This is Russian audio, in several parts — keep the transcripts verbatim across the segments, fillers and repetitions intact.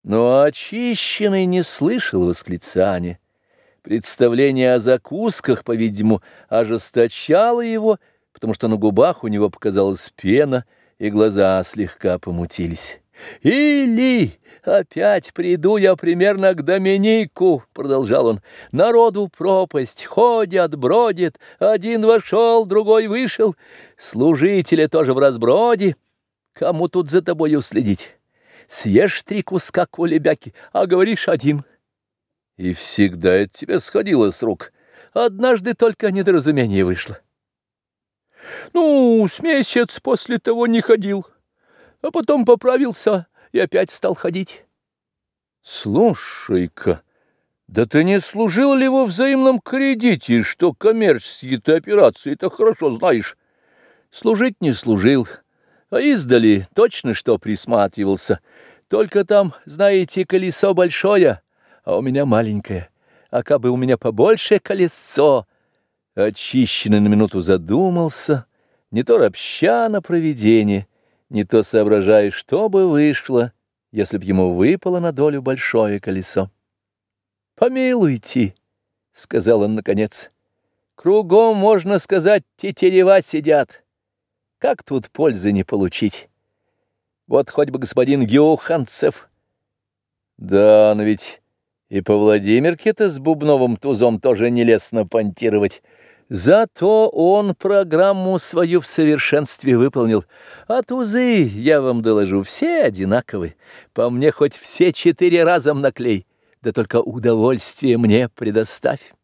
Но очищенный не слышал восклицания. Представление о закусках, по-видимому, ожесточало его, потому что на губах у него показалась пена, и глаза слегка помутились. «Или опять приду я примерно к Доминику», — продолжал он, — «народу пропасть, ходят, бродит, один вошел, другой вышел, служители тоже в разброде, кому тут за тобою следить? Съешь три куска кулебяки, а говоришь один». И всегда это тебе сходило с рук. Однажды только недоразумение вышло. Ну, с месяц после того не ходил, а потом поправился и опять стал ходить. Слушай-ка, да ты не служил ли во взаимном кредите, что коммерческие-то операции-то хорошо знаешь? Служить не служил, а издали точно что присматривался. Только там, знаете, колесо большое, а у меня маленькое. А кабы у меня побольше колесо. Очищенный на минуту задумался, не то ропща на провидение, не то соображая, что бы вышло, если б ему выпало на долю большое колесо. «Помилуйте», — сказал он наконец, — «кругом, можно сказать, тетерева сидят. Как тут пользы не получить? Вот хоть бы господин Геоханцев». «Да, но ведь и по Владимирке-то с бубновым тузом тоже нелестно понтировать. Зато он программу свою в совершенстве выполнил. А тузы, я вам доложу, все одинаковы. По мне хоть все четыре разом наклей, да только удовольствие мне предоставь».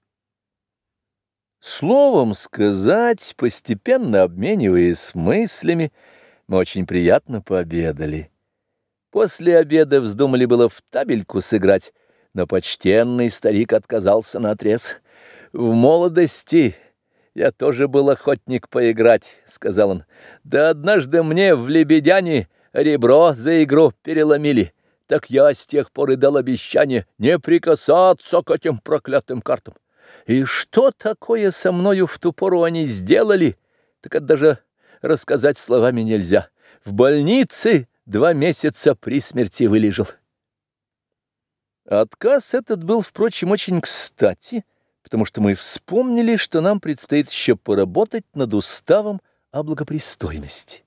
Словом сказать, постепенно обмениваясь мыслями, мы очень приятно пообедали. После обеда вздумали было в табельку сыграть, но почтенный старик отказался наотрез. «В молодости я тоже был охотник поиграть», — сказал он. «Да однажды мне в лебедяне ребро за игру переломили, так я с тех пор и дал обещание не прикасаться к этим проклятым картам. И что такое со мною в ту пору они сделали, так это даже рассказать словами нельзя. В больнице два месяца при смерти вылежал». Отказ этот был, впрочем, очень кстати, потому что мы вспомнили, что нам предстоит еще поработать над уставом о благопристойности.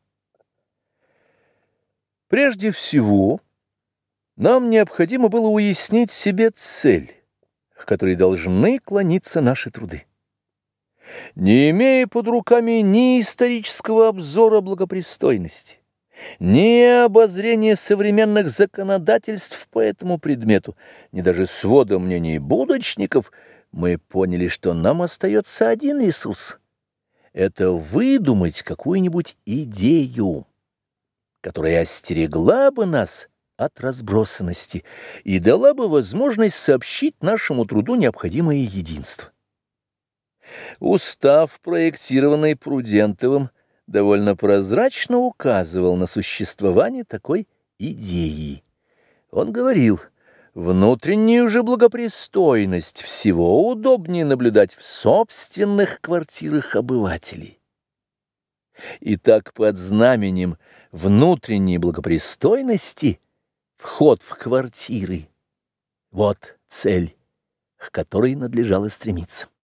Прежде всего, нам необходимо было уяснить себе цель, к которой должны клониться наши труды. Не имея под руками ни исторического обзора благопристойности, ни обозрения современных законодательств по этому предмету, ни даже свода мнений будочников, мы поняли, что нам остается один ресурс — это выдумать какую-нибудь идею, которая остерегла бы нас от разбросанности и дала бы возможность сообщить нашему труду необходимое единство. Устав, проектированный Прудентовым, довольно прозрачно указывал на существование такой идеи. Он говорил: внутреннюю же благопристойность всего удобнее наблюдать в собственных квартирах обывателей. Итак, под знаменем внутренней благопристойности вход в квартиры — вот цель, к которой надлежало стремиться.